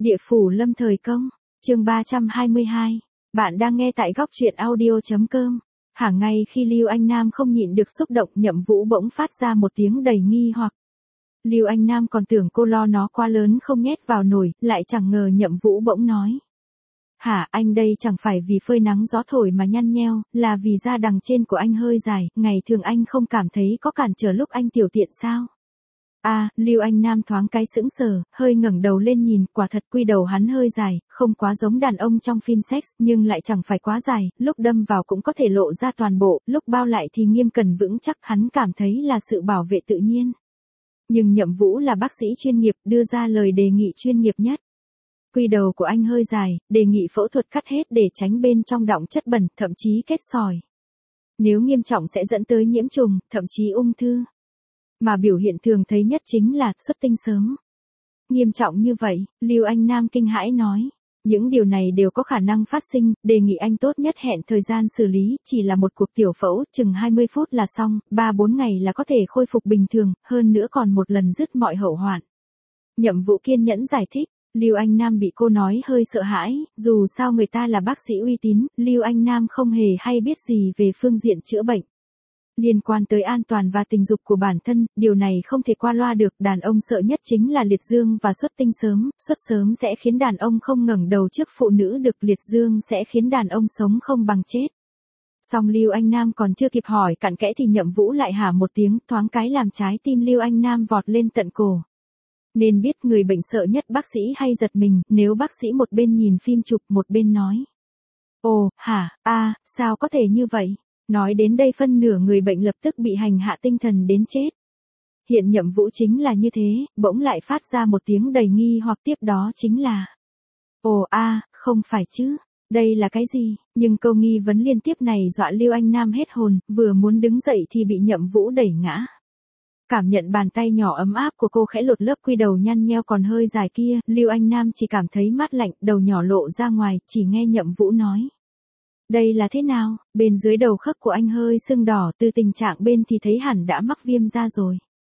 Địa phủ lâm thời công, chương 322. Bạn đang nghe tại góc truyện audio.com. Hàng ngày khi Lưu Anh Nam không nhịn được xúc động, Nhậm Vũ bỗng phát ra một tiếng đầy nghi hoặc. Lưu Anh Nam còn tưởng cô lo nó quá lớn không nhét vào nồi, lại chẳng ngờ Nhậm Vũ bỗng nói. Hả, anh đây chẳng phải vì phơi nắng gió thổi mà nhăn nheo, là vì da đằng trên của anh hơi dài, ngày thường anh không cảm thấy có cản trở lúc anh tiểu tiện sao? Lưu Anh Nam thoáng cái sững sờ, hơi ngẩng đầu lên nhìn, quả thật quy đầu hắn hơi dài, không quá giống đàn ông trong phim sex, nhưng lại chẳng phải quá dài, lúc đâm vào cũng có thể lộ ra toàn bộ, lúc bao lại thì nghiêm cẩn vững chắc, hắn cảm thấy là sự bảo vệ tự nhiên. Nhưng Nhậm Vũ là bác sĩ chuyên nghiệp, đưa ra lời đề nghị chuyên nghiệp nhất. Quy đầu của anh hơi dài, đề nghị phẫu thuật cắt hết để tránh bên trong đọng chất bẩn, thậm chí kết sỏi. Nếu nghiêm trọng sẽ dẫn tới nhiễm trùng, thậm chí ung thư. Mà biểu hiện thường thấy nhất chính là xuất tinh sớm. Nghiêm trọng như vậy, Lưu Anh Nam kinh hãi nói. Những điều này đều có khả năng phát sinh, đề nghị anh tốt nhất hẹn thời gian xử lý, chỉ là một cuộc tiểu phẫu, chừng 20 phút là xong, 3-4 ngày là có thể khôi phục bình thường, hơn nữa còn một lần dứt mọi hậu hoạn. Nhậm Vũ kiên nhẫn giải thích. Lưu Anh Nam bị cô nói hơi sợ hãi, dù sao người ta là bác sĩ uy tín, Lưu Anh Nam không hề hay biết gì về phương diện chữa bệnh. Liên quan tới an toàn và tình dục của bản thân, điều này không thể qua loa được, đàn ông sợ nhất chính là liệt dương và xuất tinh sớm, xuất sớm sẽ khiến đàn ông không ngẩng đầu trước phụ nữ được, liệt dương sẽ khiến đàn ông sống không bằng chết. Song Lưu Anh Nam còn chưa kịp hỏi cặn kẽ thì Nhậm Vũ lại hả một tiếng, thoáng cái làm trái tim Lưu Anh Nam vọt lên tận cổ. Nên biết người bệnh sợ nhất bác sĩ hay giật mình, nếu bác sĩ một bên nhìn phim chụp một bên nói. Ồ, hả, sao có thể như vậy? Nói đến đây phân nửa người bệnh lập tức bị hành hạ tinh thần đến chết. Hiện Nhậm Vũ chính là như thế, bỗng lại phát ra một tiếng đầy nghi hoặc, tiếp đó chính là. Ồ, không phải chứ, đây là cái gì? Nhưng câu nghi vấn liên tiếp này dọa Lưu Anh Nam hết hồn, vừa muốn đứng dậy thì bị Nhậm Vũ đẩy ngã. Cảm nhận bàn tay nhỏ ấm áp của cô khẽ lột lớp quy đầu nhăn nheo còn hơi dài kia, Lưu Anh Nam chỉ cảm thấy mát lạnh, đầu nhỏ lộ ra ngoài, chỉ nghe Nhậm Vũ nói. Đây là thế nào? Bên dưới đầu khớp của anh hơi sưng đỏ, từ tình trạng bên thì thấy hẳn đã mắc viêm da rồi.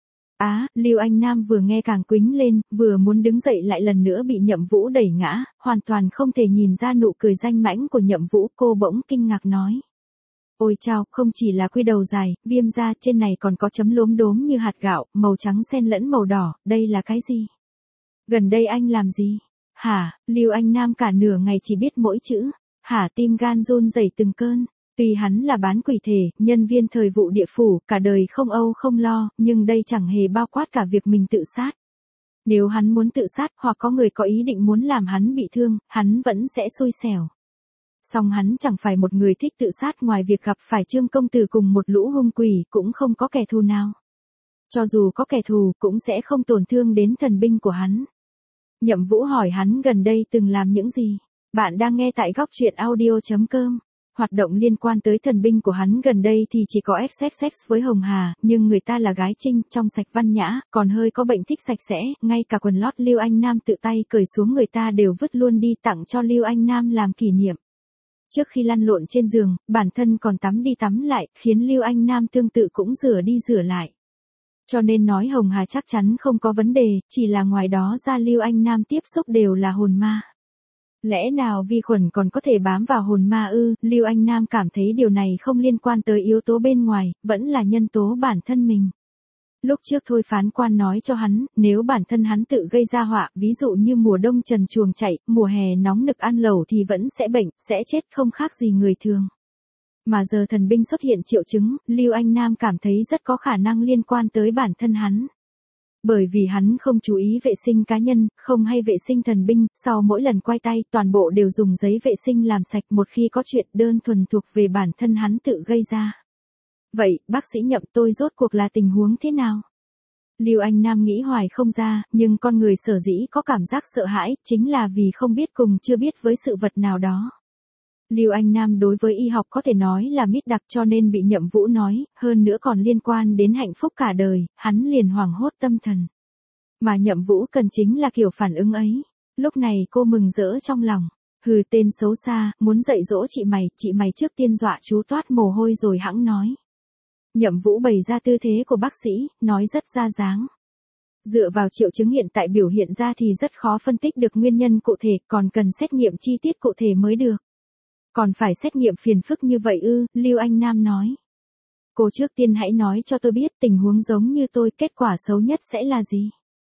Lưu Anh Nam vừa nghe càng quĩnh lên, vừa muốn đứng dậy lại lần nữa bị Nhậm Vũ đẩy ngã, hoàn toàn không thể nhìn ra nụ cười danh mãnh của Nhậm Vũ, cô bỗng kinh ngạc nói. Ôi chao, không chỉ là quy đầu dài, viêm da, trên này còn có chấm lốm đốm như hạt gạo, màu trắng xen lẫn màu đỏ, đây là cái gì? Gần đây anh làm gì? Hả, Lưu Anh Nam cả nửa ngày chỉ biết mỗi chữ. Hả, tim gan run rẩy từng cơn. Tuy hắn là bán quỷ thể, nhân viên thời vụ địa phủ, cả đời không âu không lo, nhưng đây chẳng hề bao quát cả việc mình tự sát. Nếu hắn muốn tự sát, hoặc có người có ý định muốn làm hắn bị thương, hắn vẫn sẽ xui xẻo. Song hắn chẳng phải một người thích tự sát, ngoài việc gặp phải Trương công tử cùng một lũ hung quỷ, cũng không có kẻ thù nào. Cho dù có kẻ thù, cũng sẽ không tổn thương đến thần binh của hắn. Nhậm Vũ hỏi hắn gần đây từng làm những gì. Bạn đang nghe tại góc truyện audio.com. Hoạt động liên quan tới thần binh của hắn gần đây thì chỉ có XXX với Hồng Hà, nhưng người ta là gái trinh, trong sạch văn nhã, còn hơi có bệnh thích sạch sẽ, ngay cả quần lót Lưu Anh Nam tự tay cởi xuống người ta đều vứt luôn đi tặng cho Lưu Anh Nam làm kỷ niệm. Trước khi lăn lộn trên giường, bản thân còn tắm đi tắm lại, khiến Lưu Anh Nam tương tự cũng rửa đi rửa lại. Cho nên nói Hồng Hà chắc chắn không có vấn đề, chỉ là ngoài đó ra Lưu Anh Nam tiếp xúc đều là hồn ma. Lẽ nào vi khuẩn còn có thể bám vào hồn ma ư? Lưu Anh Nam cảm thấy điều này không liên quan tới yếu tố bên ngoài, vẫn là nhân tố bản thân mình. Lúc trước thôi phán quan nói cho hắn, nếu bản thân hắn tự gây ra họa, ví dụ như mùa đông trần truồng chạy, mùa hè nóng nực ăn lẩu thì vẫn sẽ bệnh, sẽ chết không khác gì người thường. Mà giờ thần binh xuất hiện triệu chứng, Lưu Anh Nam cảm thấy rất có khả năng liên quan tới bản thân hắn. Bởi vì hắn không chú ý vệ sinh cá nhân, không hay vệ sinh thần binh, sau mỗi lần quay tay toàn bộ đều dùng giấy vệ sinh làm sạch, một khi có chuyện đơn thuần thuộc về bản thân hắn tự gây ra. Vậy, bác sĩ Nhậm, tôi rốt cuộc là tình huống thế nào? Lưu Anh Nam nghĩ hoài không ra, nhưng con người sở dĩ có cảm giác sợ hãi, chính là vì không biết cùng chưa biết với sự vật nào đó. Lưu Anh Nam đối với y học có thể nói là mít đặc, cho nên bị Nhậm Vũ nói, hơn nữa còn liên quan đến hạnh phúc cả đời, hắn liền hoảng hốt tâm thần. Mà Nhậm Vũ cần chính là kiểu phản ứng ấy. Lúc này cô mừng rỡ trong lòng. Hừ, tên xấu xa, muốn dạy dỗ chị mày trước tiên dọa chú toát mồ hôi rồi hẵng nói. Nhậm Vũ bày ra tư thế của bác sĩ, nói rất ra dáng. Dựa vào triệu chứng hiện tại biểu hiện ra thì rất khó phân tích được nguyên nhân cụ thể, còn cần xét nghiệm chi tiết cụ thể mới được. Còn phải xét nghiệm phiền phức như vậy ư, Lưu Anh Nam nói. Cô trước tiên hãy nói cho tôi biết tình huống giống như tôi, kết quả xấu nhất sẽ là gì?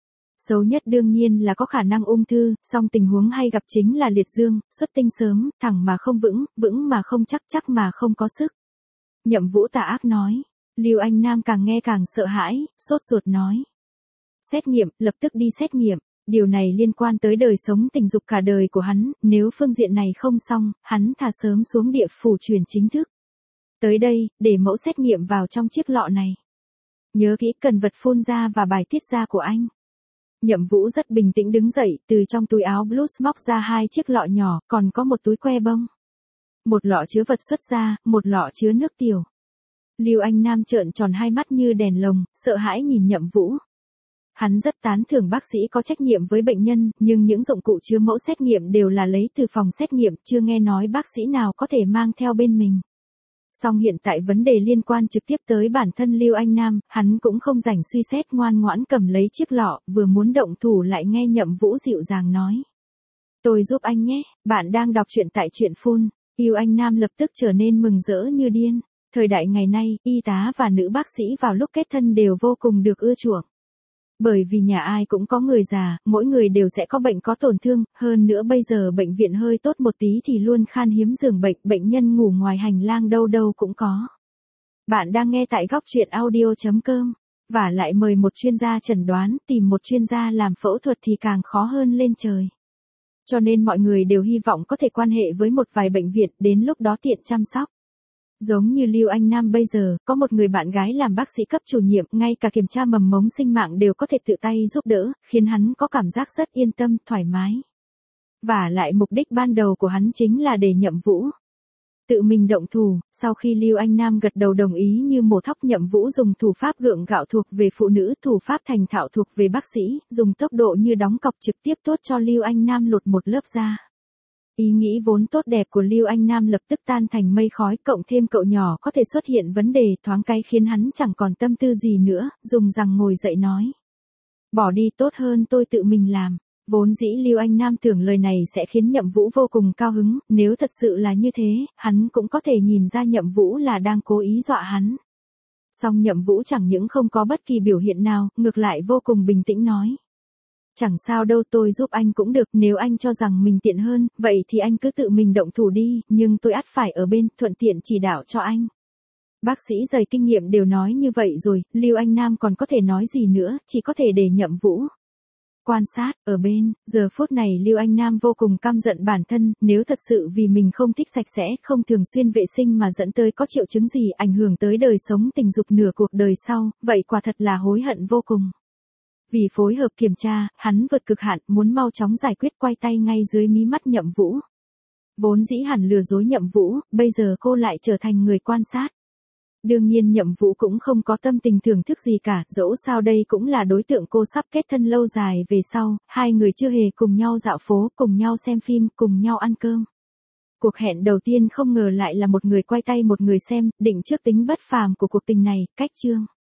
Xấu nhất đương nhiên là có khả năng ung thư, song tình huống hay gặp chính là liệt dương, xuất tinh sớm, thẳng mà không vững, vững mà không chắc, chắc mà không có sức. Nhậm Vũ tà ác nói. Lưu Anh Nam càng nghe càng sợ hãi, sốt ruột nói. Xét nghiệm, lập tức đi xét nghiệm. Điều này liên quan tới đời sống tình dục cả đời của hắn, nếu phương diện này không xong, hắn thà sớm xuống địa phủ truyền chính thức. Tới đây, để mẫu xét nghiệm vào trong chiếc lọ này. Nhớ kỹ cần vật phun ra và bài tiết ra của anh. Nhậm Vũ rất bình tĩnh đứng dậy, từ trong túi áo blues móc ra 2 chiếc lọ nhỏ, còn có một túi que bông. Một lọ chứa vật xuất ra, một lọ chứa nước tiểu. Lưu Anh Nam trợn tròn hai mắt như đèn lồng, sợ hãi nhìn Nhậm Vũ. Hắn rất tán thưởng bác sĩ có trách nhiệm với bệnh nhân, nhưng những dụng cụ chứa mẫu xét nghiệm đều là lấy từ phòng xét nghiệm, chưa nghe nói bác sĩ nào có thể mang theo bên mình. Song hiện tại vấn đề liên quan trực tiếp tới bản thân Lưu Anh Nam, hắn cũng không rảnh suy xét, ngoan ngoãn cầm lấy chiếc lọ, vừa muốn động thủ lại nghe Nhậm Vũ dịu dàng nói. Tôi giúp anh nhé, bạn đang đọc truyện tại truyện phun. Lưu Anh Nam lập tức trở nên mừng rỡ như điên. Thời đại ngày nay, y tá và nữ bác sĩ vào lúc kết thân đều vô cùng được ưa chuộng. Bởi vì nhà ai cũng có người già, mỗi người đều sẽ có bệnh có tổn thương, hơn nữa bây giờ bệnh viện hơi tốt một tí thì luôn khan hiếm giường bệnh, bệnh nhân ngủ ngoài hành lang đâu đâu cũng có. Bạn đang nghe tại góc truyện audio.com, và lại mời một chuyên gia chẩn đoán, tìm một chuyên gia làm phẫu thuật thì càng khó hơn lên trời. Cho nên mọi người đều hy vọng có thể quan hệ với một vài bệnh viện, đến lúc đó tiện chăm sóc. Giống như Lưu Anh Nam bây giờ, có một người bạn gái làm bác sĩ cấp chủ nhiệm, ngay cả kiểm tra mầm mống sinh mạng đều có thể tự tay giúp đỡ, khiến hắn có cảm giác rất yên tâm, thoải mái. Và lại mục đích ban đầu của hắn chính là để Nhậm Vũ tự mình động thủ. Sau khi Lưu Anh Nam gật đầu đồng ý như mổ thóc, Nhậm Vũ dùng thủ pháp gượng gạo thuộc về phụ nữ, thủ pháp thành thạo thuộc về bác sĩ, dùng tốc độ như đóng cọc trực tiếp tốt cho Lưu Anh Nam lột một lớp da. Ý nghĩ vốn tốt đẹp của Lưu Anh Nam lập tức tan thành mây khói, cộng thêm cậu nhỏ có thể xuất hiện vấn đề thoáng cái khiến hắn chẳng còn tâm tư gì nữa, dùng rằng ngồi dậy nói. Bỏ đi, tốt hơn tôi tự mình làm. Vốn dĩ Lưu Anh Nam tưởng lời này sẽ khiến Nhậm Vũ vô cùng cao hứng, nếu thật sự là như thế, hắn cũng có thể nhìn ra Nhậm Vũ là đang cố ý dọa hắn. Song Nhậm Vũ chẳng những không có bất kỳ biểu hiện nào, ngược lại vô cùng bình tĩnh nói. Chẳng sao đâu, tôi giúp anh cũng được, nếu anh cho rằng mình tiện hơn, vậy thì anh cứ tự mình động thủ đi, nhưng tôi ắt phải ở bên, thuận tiện chỉ đạo cho anh. Bác sĩ dày kinh nghiệm đều nói như vậy rồi, Lưu Anh Nam còn có thể nói gì nữa, chỉ có thể để Nhậm Vũ quan sát, ở bên. Giờ phút này Lưu Anh Nam vô cùng căm giận bản thân, nếu thật sự vì mình không thích sạch sẽ, không thường xuyên vệ sinh mà dẫn tới có triệu chứng gì ảnh hưởng tới đời sống tình dục nửa cuộc đời sau, vậy quả thật là hối hận vô cùng. Vì phối hợp kiểm tra, hắn vượt cực hạn, muốn mau chóng giải quyết, quay tay ngay dưới mí mắt Nhậm Vũ. Vốn dĩ hẳn lừa dối Nhậm Vũ, bây giờ cô lại trở thành người quan sát. Đương nhiên Nhậm Vũ cũng không có tâm tình thưởng thức gì cả, dẫu sao đây cũng là đối tượng cô sắp kết thân lâu dài về sau, hai người chưa hề cùng nhau dạo phố, cùng nhau xem phim, cùng nhau ăn cơm. Cuộc hẹn đầu tiên không ngờ lại là một người quay tay một người xem, định trước tính bất phàm của cuộc tình này, cách chương.